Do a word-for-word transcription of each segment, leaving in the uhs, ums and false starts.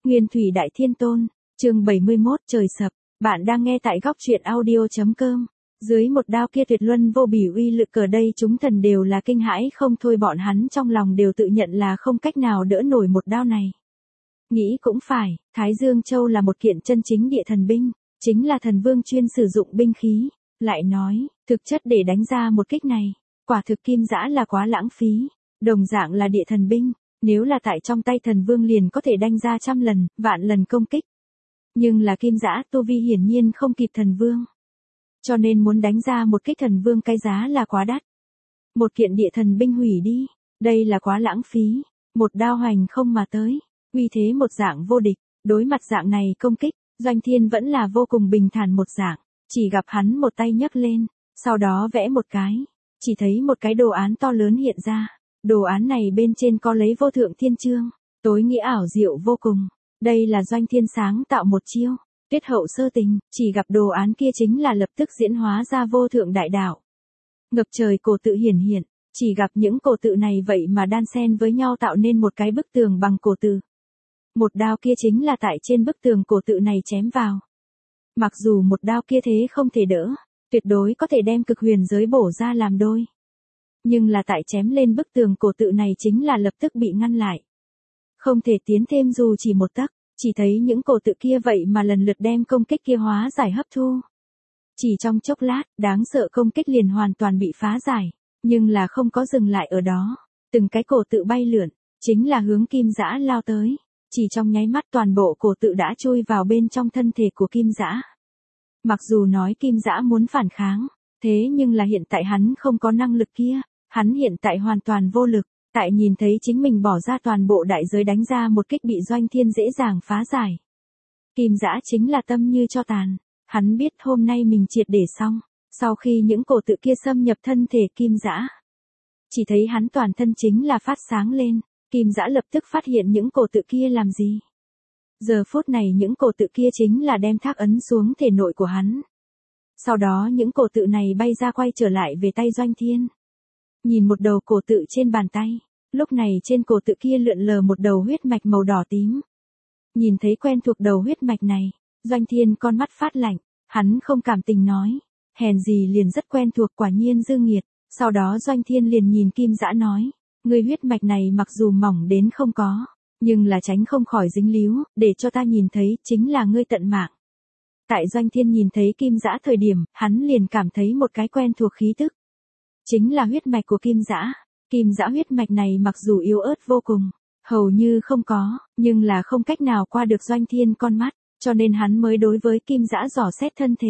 Nguyên thủy đại thiên tôn, chương bảy mươi mốt trời sập, bạn đang nghe tại góc truyện audio.com. Dưới một đao kia tuyệt luân vô bỉ uy lực ở đây chúng thần đều là kinh hãi không thôi, bọn hắn trong lòng đều tự nhận là không cách nào đỡ nổi một đao này. Nghĩ cũng phải, Thái Dương Châu là một kiện chân chính địa thần binh, chính là thần vương chuyên sử dụng binh khí. Lại nói, thực chất để đánh ra một kích này, quả thực kim giã là quá lãng phí. Đồng dạng là địa thần binh, nếu là tại trong tay thần vương liền có thể đánh ra trăm lần, vạn lần công kích. Nhưng là kim giã tu vi hiển nhiên không kịp thần vương. Cho nên muốn đánh ra một kích thần vương cái giá là quá đắt. Một kiện địa thần binh hủy đi, đây là quá lãng phí. Một đao hoành không mà tới, uy thế một dạng vô địch. Đối mặt dạng này công kích, Doanh Thiên vẫn là vô cùng bình thản một dạng. Chỉ gặp hắn một tay nhấc lên, sau đó vẽ một cái. Chỉ thấy một cái đồ án to lớn hiện ra. Đồ án này bên trên có lấy vô thượng thiên chương, tối nghĩa ảo diệu vô cùng. Đây là Doanh Thiên sáng tạo một chiêu, tuyết hậu sơ tình, chỉ gặp đồ án kia chính là lập tức diễn hóa ra vô thượng đại đạo. Ngập trời cổ tự hiển hiện, chỉ gặp những cổ tự này vậy mà đan xen với nhau tạo nên một cái bức tường bằng cổ tự. Một đao kia chính là tại trên bức tường cổ tự này chém vào. Mặc dù một đao kia thế không thể đỡ, tuyệt đối có thể đem cực huyền giới bổ ra làm đôi. Nhưng là tại chém lên bức tường cổ tự này chính là lập tức bị ngăn lại. Không thể tiến thêm dù chỉ một tấc, chỉ thấy những cổ tự kia vậy mà lần lượt đem công kích kia hóa giải hấp thu. Chỉ trong chốc lát, đáng sợ công kích liền hoàn toàn bị phá giải, nhưng là không có dừng lại ở đó. Từng cái cổ tự bay lượn, chính là hướng kim giã lao tới. Chỉ trong nháy mắt toàn bộ cổ tự đã chui vào bên trong thân thể của kim giã. Mặc dù nói kim giã muốn phản kháng, thế nhưng là hiện tại hắn không có năng lực kia. Hắn hiện tại hoàn toàn vô lực, tại nhìn thấy chính mình bỏ ra toàn bộ đại giới đánh ra một kích bị Doanh Thiên dễ dàng phá giải. Kim giã chính là tâm như cho tàn, hắn biết hôm nay mình triệt để xong, sau khi những cổ tự kia xâm nhập thân thể kim giã. Chỉ thấy hắn toàn thân chính là phát sáng lên, kim giã lập tức phát hiện những cổ tự kia làm gì. Giờ phút này những cổ tự kia chính là đem thác ấn xuống thể nội của hắn. Sau đó những cổ tự này bay ra quay trở lại về tay Doanh Thiên. Nhìn một đầu cổ tự trên bàn tay, lúc này trên cổ tự kia lượn lờ một đầu huyết mạch màu đỏ tím. Nhìn thấy quen thuộc đầu huyết mạch này, Doanh Thiên con mắt phát lạnh, hắn không cảm tình nói, hèn gì liền rất quen thuộc, quả nhiên dư nghiệt. Sau đó Doanh Thiên liền nhìn kim giã nói, ngươi huyết mạch này mặc dù mỏng đến không có, nhưng là tránh không khỏi dính líu, để cho ta nhìn thấy chính là ngươi tận mạng. Tại Doanh Thiên nhìn thấy kim giã thời điểm, hắn liền cảm thấy một cái quen thuộc khí tức. Chính là huyết mạch của kim giã. Kim giã huyết mạch này mặc dù yếu ớt vô cùng, hầu như không có, nhưng là không cách nào qua được Doanh Thiên con mắt, cho nên hắn mới đối với kim giã dò xét thân thể.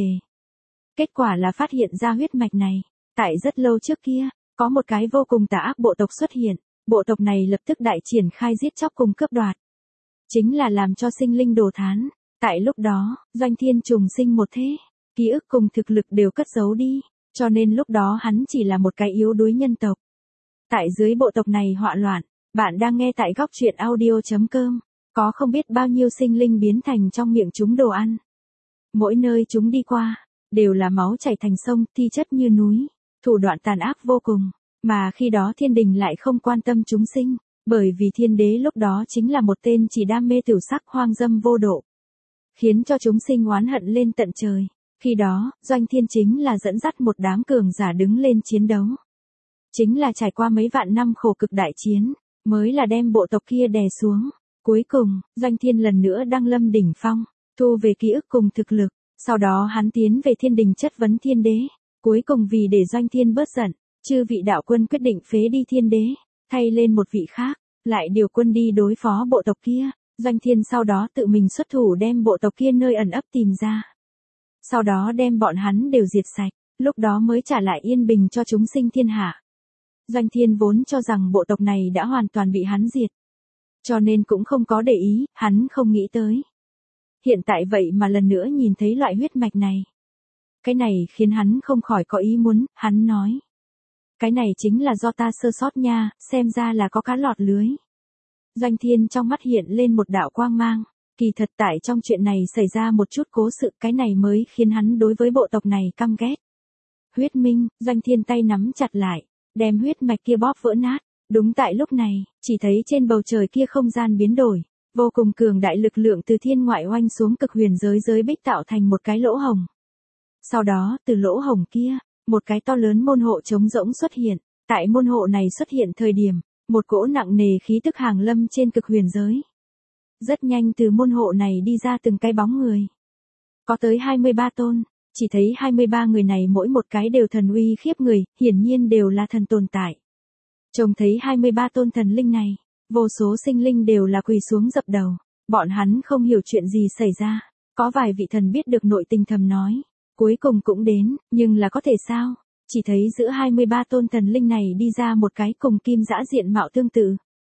Kết quả là phát hiện ra huyết mạch này, tại rất lâu trước kia, có một cái vô cùng tà ác bộ tộc xuất hiện, bộ tộc này lập tức đại triển khai giết chóc cùng cướp đoạt. Chính là làm cho sinh linh đồ thán. Tại lúc đó, Doanh Thiên trùng sinh một thế, ký ức cùng thực lực đều cất giấu đi. Cho nên lúc đó hắn chỉ là một cái yếu đuối nhân tộc. Tại dưới bộ tộc này họa loạn, bạn đang nghe tại góc truyện audio.com, có không biết bao nhiêu sinh linh biến thành trong miệng chúng đồ ăn. Mỗi nơi chúng đi qua, đều là máu chảy thành sông, thi chất như núi, thủ đoạn tàn ác vô cùng, mà khi đó thiên đình lại không quan tâm chúng sinh, bởi vì thiên đế lúc đó chính là một tên chỉ đam mê tiểu sắc hoang dâm vô độ, khiến cho chúng sinh oán hận lên tận trời. Khi đó, Doanh Thiên chính là dẫn dắt một đám cường giả đứng lên chiến đấu. Chính là trải qua mấy vạn năm khổ cực đại chiến, mới là đem bộ tộc kia đè xuống. Cuối cùng, Doanh Thiên lần nữa đăng lâm đỉnh phong, thu về ký ức cùng thực lực. Sau đó hắn tiến về thiên đình chất vấn thiên đế. Cuối cùng vì để Doanh Thiên bớt giận, chư vị đạo quân quyết định phế đi thiên đế, thay lên một vị khác, lại điều quân đi đối phó bộ tộc kia. Doanh Thiên sau đó tự mình xuất thủ đem bộ tộc kia nơi ẩn ấp tìm ra. Sau đó đem bọn hắn đều diệt sạch, lúc đó mới trả lại yên bình cho chúng sinh thiên hạ. Doanh Thiên vốn cho rằng bộ tộc này đã hoàn toàn bị hắn diệt, cho nên cũng không có để ý, hắn không nghĩ tới. Hiện tại vậy mà lần nữa nhìn thấy loại huyết mạch này. Cái này khiến hắn không khỏi có ý muốn, hắn nói. Cái này chính là do ta sơ sót nha, xem ra là có cá lọt lưới. Doanh Thiên trong mắt hiện lên một đạo quang mang. Kỳ thật tại trong chuyện này xảy ra một chút cố sự, cái này mới khiến hắn đối với bộ tộc này căm ghét. Huyết minh, Doanh Thiên tay nắm chặt lại, đem huyết mạch kia bóp vỡ nát. Đúng tại lúc này, chỉ thấy trên bầu trời kia không gian biến đổi, Vô cùng cường đại lực lượng từ thiên ngoại oanh xuống cực huyền giới giới bích tạo thành một cái lỗ hồng. Sau đó, từ lỗ hồng kia, một cái to lớn môn hộ trống rỗng xuất hiện. Tại môn hộ này xuất hiện thời điểm, một cỗ nặng nề khí tức hàng lâm trên cực huyền giới. Rất nhanh từ môn hộ này đi ra từng cái bóng người. Có tới hai mươi ba tôn, chỉ thấy hai mươi ba người này mỗi một cái đều thần uy khiếp người, hiển nhiên đều là thần tồn tại. Trông thấy hai mươi ba tôn thần linh này, vô số sinh linh đều là quỳ xuống dập đầu, bọn hắn không hiểu chuyện gì xảy ra, có vài vị thần biết được nội tình thầm nói, cuối cùng cũng đến, nhưng là có thể sao? Chỉ thấy giữa hai mươi ba tôn thần linh này đi ra một cái cùng Kim Dã diện mạo tương tự.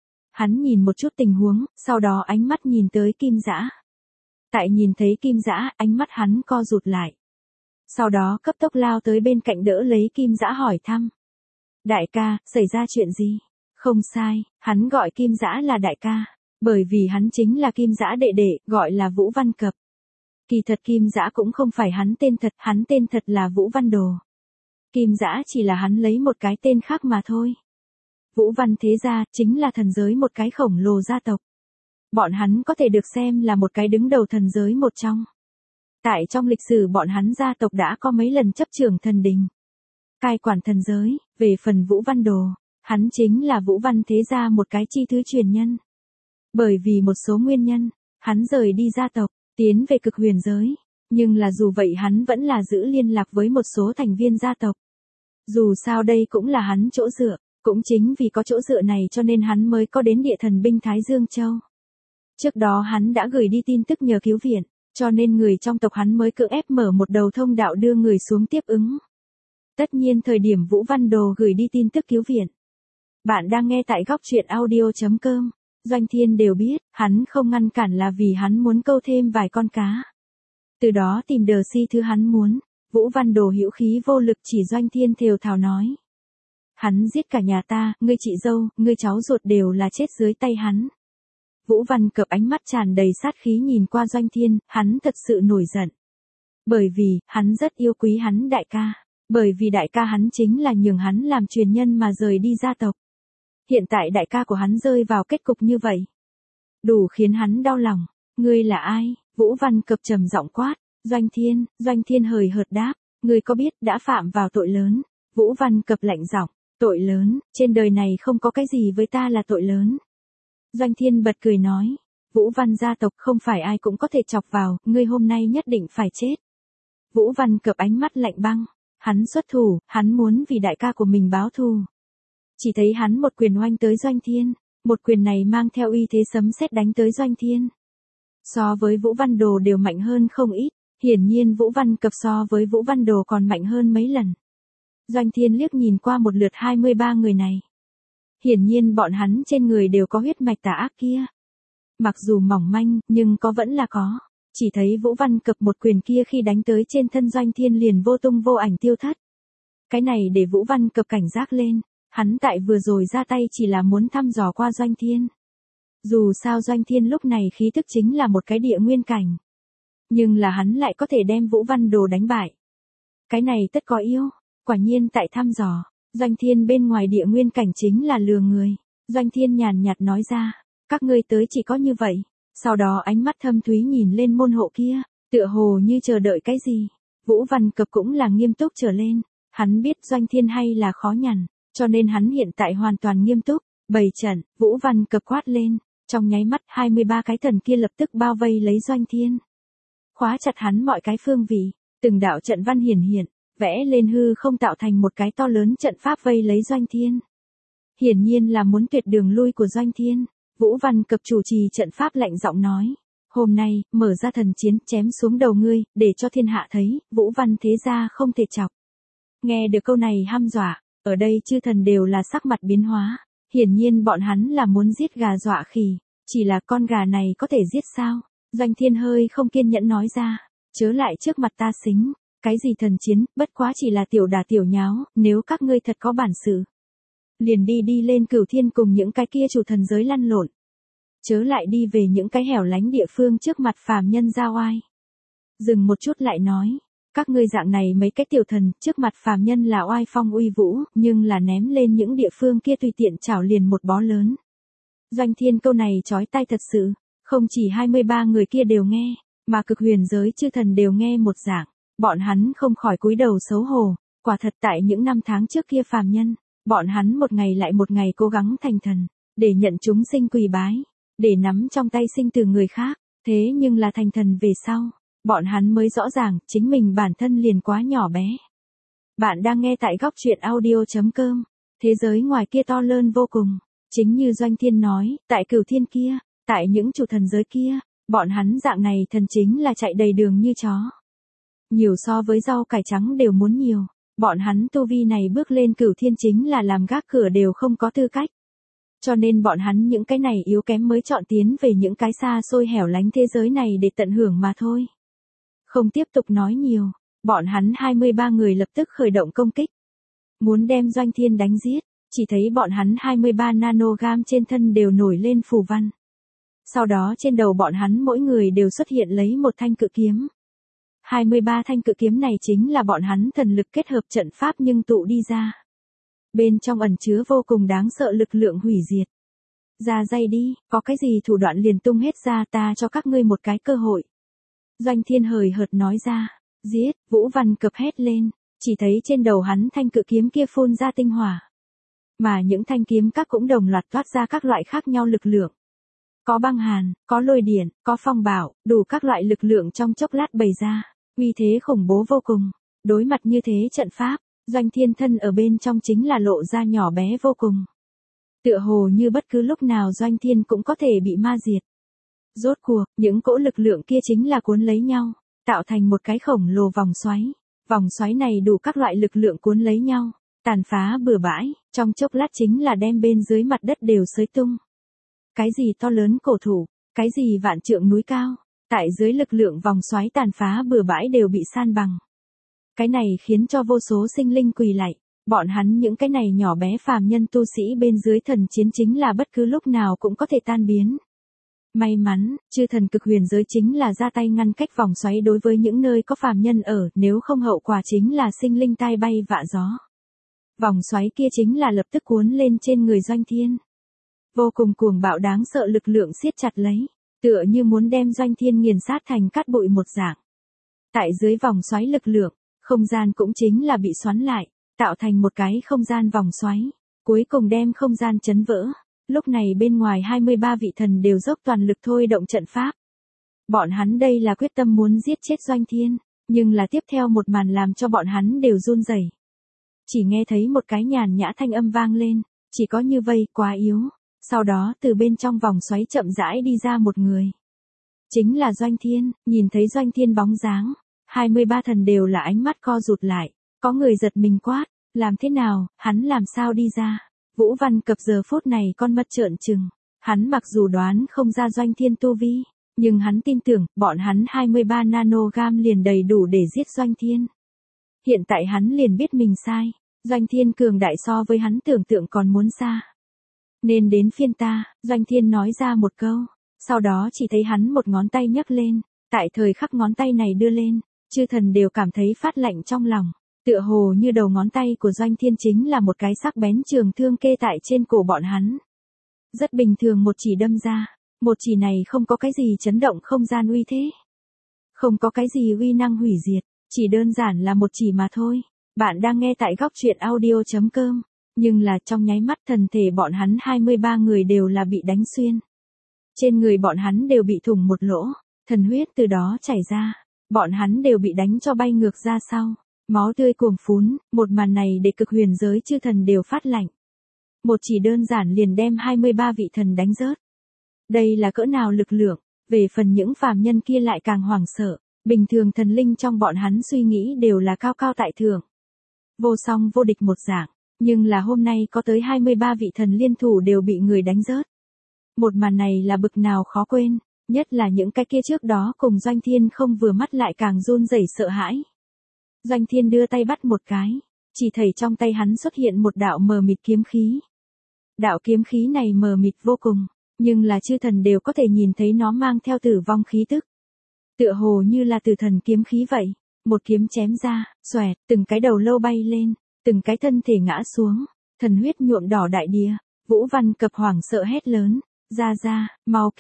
Hắn nhìn một chút tình huống, sau đó ánh mắt nhìn tới Kim Dã. Tại nhìn thấy Kim Dã, ánh mắt hắn co rụt lại. Sau đó cấp tốc lao tới bên cạnh đỡ lấy Kim Dã hỏi thăm. Đại ca, xảy ra chuyện gì? Không sai, hắn gọi Kim Dã là đại ca, bởi vì hắn chính là Kim Dã đệ đệ, gọi là Vũ Văn Cập. Kỳ thật Kim Dã cũng không phải hắn tên thật, hắn tên thật là Vũ Văn Đồ. Kim Dã chỉ là hắn lấy một cái tên khác mà thôi. Vũ Văn thế gia chính là thần giới một cái khổng lồ gia tộc. Bọn hắn có thể được xem là một cái đứng đầu thần giới một trong. Tại trong lịch sử bọn hắn gia tộc đã có mấy lần chấp trưởng thần đình, cai quản thần giới. Về phần Vũ Văn Đồ, hắn chính là Vũ Văn thế gia một cái chi thứ truyền nhân. Bởi vì một số nguyên nhân, hắn rời đi gia tộc, tiến về cực huyền giới. Nhưng là dù vậy hắn vẫn là giữ liên lạc với một số thành viên gia tộc. Dù sao đây cũng là hắn chỗ dựa, cũng chính vì có chỗ dựa này cho nên hắn mới có đến địa thần binh Thái Dương Châu. Trước đó hắn đã gửi đi tin tức nhờ cứu viện, cho nên người trong tộc hắn mới cưỡng ép mở một đầu thông đạo đưa người xuống tiếp ứng. Tất nhiên thời điểm Vũ Văn Đồ gửi đi tin tức cứu viện. Bạn đang nghe tại góc truyện audio chấm com, Doanh Thiên đều biết, hắn không ngăn cản là vì hắn muốn câu thêm vài con cá. Từ đó tìm đờ si thứ hắn muốn, Vũ Văn Đồ hữu khí vô lực chỉ Doanh Thiên thều thào nói. Hắn giết cả nhà ta, ngươi chị dâu, ngươi cháu ruột đều là chết dưới tay hắn. Vũ Văn Cập ánh mắt tràn đầy sát khí nhìn qua Doanh Thiên, hắn thật sự nổi giận. Bởi vì, hắn rất yêu quý hắn đại ca. Bởi vì đại ca hắn chính là nhường hắn làm truyền nhân mà rời đi gia tộc. Hiện tại đại ca của hắn rơi vào kết cục như vậy. Đủ khiến hắn đau lòng. Ngươi là ai? Vũ Văn Cập trầm giọng quát. Doanh Thiên, Doanh Thiên hời hợt đáp. Ngươi có biết đã phạm vào tội lớn. Vũ Văn Cập lạnh giọng. Tội lớn, trên đời này không có cái gì với ta là tội lớn. Doanh Thiên bật cười nói. Vũ Văn gia tộc không phải ai cũng có thể chọc vào, ngươi hôm nay nhất định phải chết. Vũ Văn Cập ánh mắt lạnh băng. Hắn xuất thủ, hắn muốn vì đại ca của mình báo thù. Chỉ thấy hắn một quyền oanh tới Doanh Thiên, một quyền này mang theo uy thế sấm sét đánh tới Doanh Thiên. So với Vũ Văn Đồ đều mạnh hơn không ít, hiển nhiên Vũ Văn Cập so với Vũ Văn Đồ còn mạnh hơn mấy lần. Doanh Thiên liếc nhìn qua một lượt hai mươi ba người này. Hiển nhiên bọn hắn trên người đều có huyết mạch tà ác kia. Mặc dù mỏng manh, nhưng có vẫn là có. Chỉ thấy Vũ Văn Cập một quyền kia khi đánh tới trên thân Doanh Thiên liền vô tung vô ảnh tiêu thất. Cái này để Vũ Văn Cập cảnh giác lên, hắn tại vừa rồi ra tay chỉ là muốn thăm dò qua Doanh Thiên. Dù sao Doanh Thiên lúc này khí thức chính là một cái địa nguyên cảnh. Nhưng là hắn lại có thể đem Vũ Văn Đồ đánh bại. Cái này tất có yêu, quả nhiên tại thăm dò, Doanh Thiên bên ngoài địa nguyên cảnh chính là lừa người. Doanh Thiên nhàn nhạt nói ra, các ngươi tới chỉ có như vậy. Sau đó ánh mắt thâm thúy nhìn lên môn hộ kia, tựa hồ như chờ đợi cái gì. Vũ Văn Cập cũng là nghiêm túc trở lên, hắn biết Doanh Thiên hay là khó nhằn, cho nên hắn hiện tại hoàn toàn nghiêm túc, bày trận. Vũ Văn Cập quát lên, trong nháy mắt hai mươi ba cái thần kia lập tức bao vây lấy Doanh Thiên. Khóa chặt hắn mọi cái phương vị, từng đạo trận văn hiển hiện, vẽ lên hư không tạo thành một cái to lớn trận pháp vây lấy Doanh Thiên. Hiển nhiên là muốn tuyệt đường lui của Doanh Thiên. Vũ Văn Cập chủ trì trận pháp lạnh giọng nói. Hôm nay, mở ra thần chiến chém xuống đầu ngươi, để cho thiên hạ thấy, Vũ Văn thế gia không thể chọc. Nghe được câu này hăm dọa, ở đây chư thần đều là sắc mặt biến hóa. Hiển nhiên bọn hắn là muốn giết gà dọa khỉ, chỉ là con gà này có thể giết sao? Doanh Thiên hơi không kiên nhẫn nói ra, chớ lại trước mặt ta xính, cái gì thần chiến, bất quá chỉ là tiểu đà tiểu nháo, nếu các ngươi thật có bản sự. Liền đi đi lên Cửu Thiên cùng những cái kia chủ thần giới lăn lộn. Chớ lại đi về những cái hẻo lánh địa phương trước mặt phàm nhân ra oai. Dừng một chút lại nói, các ngươi dạng này mấy cái tiểu thần trước mặt phàm nhân là oai phong uy vũ, nhưng là ném lên những địa phương kia tùy tiện chảo liền một bó lớn. Doanh Thiên câu này chói tai thật sự, Không chỉ hai mươi ba người kia đều nghe, mà cực huyền giới chư thần đều nghe một dạng, bọn hắn không khỏi cúi đầu xấu hổ, quả thật tại những năm tháng trước kia phàm nhân, bọn hắn một ngày lại một ngày cố gắng thành thần, để nhận chúng sinh quỳ bái, để nắm trong tay sinh từ người khác, thế nhưng là thành thần về sau, bọn hắn mới rõ ràng chính mình bản thân liền quá nhỏ bé. Bạn đang nghe tại góc truyện audio chấm com, thế giới ngoài kia to lớn vô cùng, chính như Doanh Thiên nói, tại cửu thiên kia, tại những chủ thần giới kia, bọn hắn dạng này thần chính là chạy đầy đường như chó. Nhiều so với rau cải trắng đều muốn nhiều, bọn hắn tu vi này bước lên cửu thiên chính là làm gác cửa đều không có tư cách. Cho nên bọn hắn những cái này yếu kém mới chọn tiến về những cái xa xôi hẻo lánh thế giới này để tận hưởng mà thôi. Không tiếp tục nói nhiều, bọn hắn hai mươi ba người lập tức khởi động công kích. Muốn đem Doanh Thiên đánh giết, chỉ thấy bọn hắn hai mươi ba nanogam trên thân đều nổi lên phù văn. Sau đó trên đầu bọn hắn mỗi người đều xuất hiện lấy một thanh cự kiếm. hai mươi ba thanh cự kiếm này chính là bọn hắn thần lực kết hợp trận pháp nhưng tụ đi ra. Bên trong ẩn chứa vô cùng đáng sợ lực lượng hủy diệt. Ra dây đi, có cái gì thủ đoạn liền tung hết ra, ta cho các ngươi một cái cơ hội. Doanh Thiên hời hợt nói ra, giết, Vũ Văn Cập hét lên, chỉ thấy trên đầu hắn thanh cự kiếm kia phun ra tinh hỏa. Mà những thanh kiếm các cũng đồng loạt toát ra các loại khác nhau lực lượng. Có băng hàn, có lôi điện, có phong bạo, đủ các loại lực lượng trong chốc lát bày ra, uy thế khủng bố vô cùng. Đối mặt như thế trận pháp, Doanh Thiên thân ở bên trong chính là lộ ra nhỏ bé vô cùng. Tựa hồ như bất cứ lúc nào Doanh Thiên cũng có thể bị ma diệt. Rốt cuộc, những cỗ lực lượng kia chính là cuốn lấy nhau, tạo thành một cái khổng lồ vòng xoáy. Vòng xoáy này đủ các loại lực lượng cuốn lấy nhau, tàn phá bừa bãi, trong chốc lát chính là đem bên dưới mặt đất đều xới tung. Cái gì to lớn cổ thụ, cái gì vạn trượng núi cao, tại dưới lực lượng vòng xoáy tàn phá bừa bãi đều bị san bằng. Cái này khiến cho vô số sinh linh quỳ lạy, bọn hắn những cái này nhỏ bé phàm nhân tu sĩ bên dưới thần chiến chính là bất cứ lúc nào cũng có thể tan biến. May mắn, chư thần cực huyền giới chính là ra tay ngăn cách vòng xoáy đối với những nơi có phàm nhân ở, nếu không hậu quả chính là sinh linh tai bay vạ gió. Vòng xoáy kia chính là lập tức cuốn lên trên người Doanh Thiên. Vô cùng cuồng bạo đáng sợ lực lượng siết chặt lấy, tựa như muốn đem Doanh Thiên nghiền sát thành cát bụi một dạng. Tại dưới vòng xoáy lực lượng, không gian cũng chính là bị xoắn lại, tạo thành một cái không gian vòng xoáy, cuối cùng đem không gian chấn vỡ. Lúc này bên ngoài hai mươi ba vị thần đều dốc toàn lực thôi động trận pháp. Bọn hắn đây là quyết tâm muốn giết chết Doanh Thiên, nhưng là tiếp theo một màn làm cho bọn hắn đều run rẩy. Chỉ nghe thấy một cái nhàn nhã thanh âm vang lên, chỉ có như vây quá yếu. Sau đó từ bên trong vòng xoáy chậm rãi đi ra một người. Chính là Doanh Thiên, nhìn thấy Doanh Thiên bóng dáng, hai mươi ba thần đều là ánh mắt co rụt lại, có người giật mình quát, làm thế nào, hắn làm sao đi ra? Vũ Văn Cập giờ phút này con mắt trợn trừng, hắn mặc dù đoán không ra Doanh Thiên tu vi, nhưng hắn tin tưởng, bọn hắn hai mươi ba nanogam liền đầy đủ để giết Doanh Thiên. Hiện tại hắn liền biết mình sai, Doanh Thiên cường đại so với hắn tưởng tượng còn muốn xa. Nên đến phiên ta, Doanh Thiên nói ra một câu, sau đó chỉ thấy hắn một ngón tay nhấc lên, tại thời khắc ngón tay này đưa lên, chư thần đều cảm thấy phát lạnh trong lòng, tựa hồ như đầu ngón tay của Doanh Thiên chính là một cái sắc bén trường thương kê tại trên cổ bọn hắn. Rất bình thường một chỉ đâm ra, một chỉ này không có cái gì chấn động không gian uy thế, không có cái gì uy năng hủy diệt, chỉ đơn giản là một chỉ mà thôi. Bạn đang nghe tại góc truyện audio chấm com. Nhưng là trong nháy mắt thần thể bọn hắn hai mươi ba người đều là bị đánh xuyên. Trên người bọn hắn đều bị thủng một lỗ, thần huyết từ đó chảy ra, bọn hắn đều bị đánh cho bay ngược ra sau, máu tươi cuồng phún, một màn này để cực huyền giới chư thần đều phát lạnh. Một chỉ đơn giản liền đem hai mươi ba vị thần đánh rớt. Đây là cỡ nào lực lượng, về phần những phàm nhân kia lại càng hoảng sợ, bình thường thần linh trong bọn hắn suy nghĩ đều là cao cao tại thượng. Vô song vô địch một dạng. Nhưng là hôm nay có tới hai mươi ba vị thần liên thủ đều bị người đánh rớt. Một màn này là bực nào khó quên, nhất là những cái kia trước đó cùng Doanh Thiên không vừa mắt lại càng run rẩy sợ hãi. Doanh Thiên đưa tay bắt một cái, chỉ thấy trong tay hắn xuất hiện một đạo mờ mịt kiếm khí. Đạo kiếm khí này mờ mịt vô cùng, nhưng là chư thần đều có thể nhìn thấy nó mang theo tử vong khí tức. Tựa hồ như là tử thần kiếm khí vậy, một kiếm chém ra, xoẹt, từng cái đầu lâu bay lên. Từng cái thân thể ngã xuống, thần huyết nhuộm đỏ đại địa, Vũ Văn Cập hoảng sợ hét lớn, ra ra, mau cứu,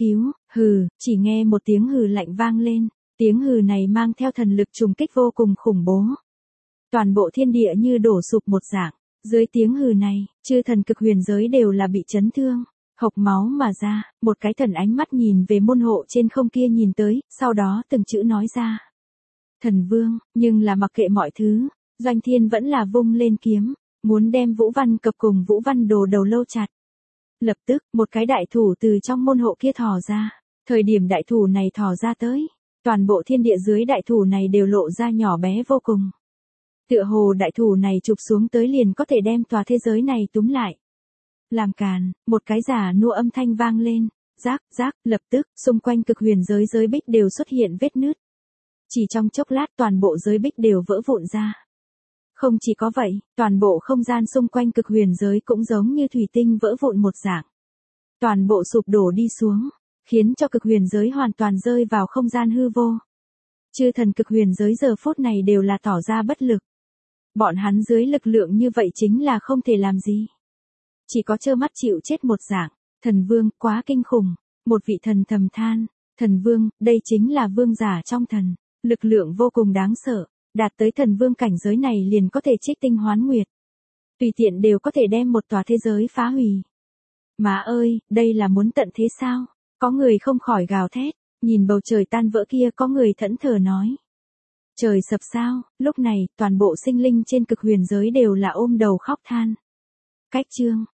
Hừ, chỉ nghe một tiếng hừ lạnh vang lên, tiếng hừ này mang theo thần lực trùng kích vô cùng khủng bố. Toàn bộ thiên địa như đổ sụp một dạng, dưới tiếng hừ này, chư thần cực huyền giới đều là bị chấn thương, hộc máu mà ra, một cái thần ánh mắt nhìn về môn hộ trên không kia nhìn tới, sau đó từng chữ nói ra. Thần vương, nhưng là mặc kệ mọi thứ, Doanh Thiên vẫn là vung lên kiếm, muốn đem Vũ Văn Cập cùng Vũ Văn Đồ đầu lâu chặt. Lập tức, một cái đại thủ từ trong môn hộ kia thò ra, thời điểm đại thủ này thò ra tới, toàn bộ thiên địa dưới đại thủ này đều lộ ra nhỏ bé vô cùng. Tựa hồ đại thủ này chụp xuống tới liền có thể đem tòa thế giới này túm lại. Làm càn, một cái giả nua âm thanh vang lên, rác, rác, lập tức, xung quanh cực huyền giới giới bích đều xuất hiện vết nứt. Chỉ trong chốc lát toàn bộ giới bích đều vỡ vụn ra. Không chỉ có vậy, toàn bộ không gian xung quanh cực huyền giới cũng giống như thủy tinh vỡ vụn một dạng. Toàn bộ sụp đổ đi xuống, khiến cho cực huyền giới hoàn toàn rơi vào không gian hư vô. Chư thần cực huyền giới giờ phút này đều là tỏ ra bất lực. Bọn hắn dưới lực lượng như vậy chính là không thể làm gì. Chỉ có trơ mắt chịu chết một dạng. Thần vương, quá kinh khủng. Một vị thần thầm than. Thần vương, đây chính là vương giả trong thần. Lực lượng vô cùng đáng sợ. Đạt tới thần vương cảnh giới này liền có thể trích tinh hoán nguyệt. Tùy tiện đều có thể đem một tòa thế giới phá hủy. Má ơi, đây là muốn tận thế sao? Có người không khỏi gào thét. Nhìn bầu trời tan vỡ kia có người thẫn thờ nói. Trời sập sao, lúc này, toàn bộ sinh linh trên cực huyền giới đều là ôm đầu khóc than. Cách chương.